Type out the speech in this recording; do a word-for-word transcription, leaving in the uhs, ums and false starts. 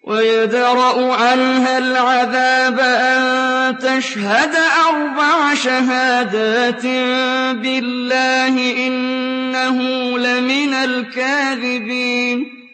وَيَدْرَأُ عَنْهَا الْعَذَابَ أَن تَشْهَدَ أَرْبَعَ شَهَادَاتٍ بِاللَّهِ ۙ إِنَّهُ لَمِنَ الْكَاذِبِينَ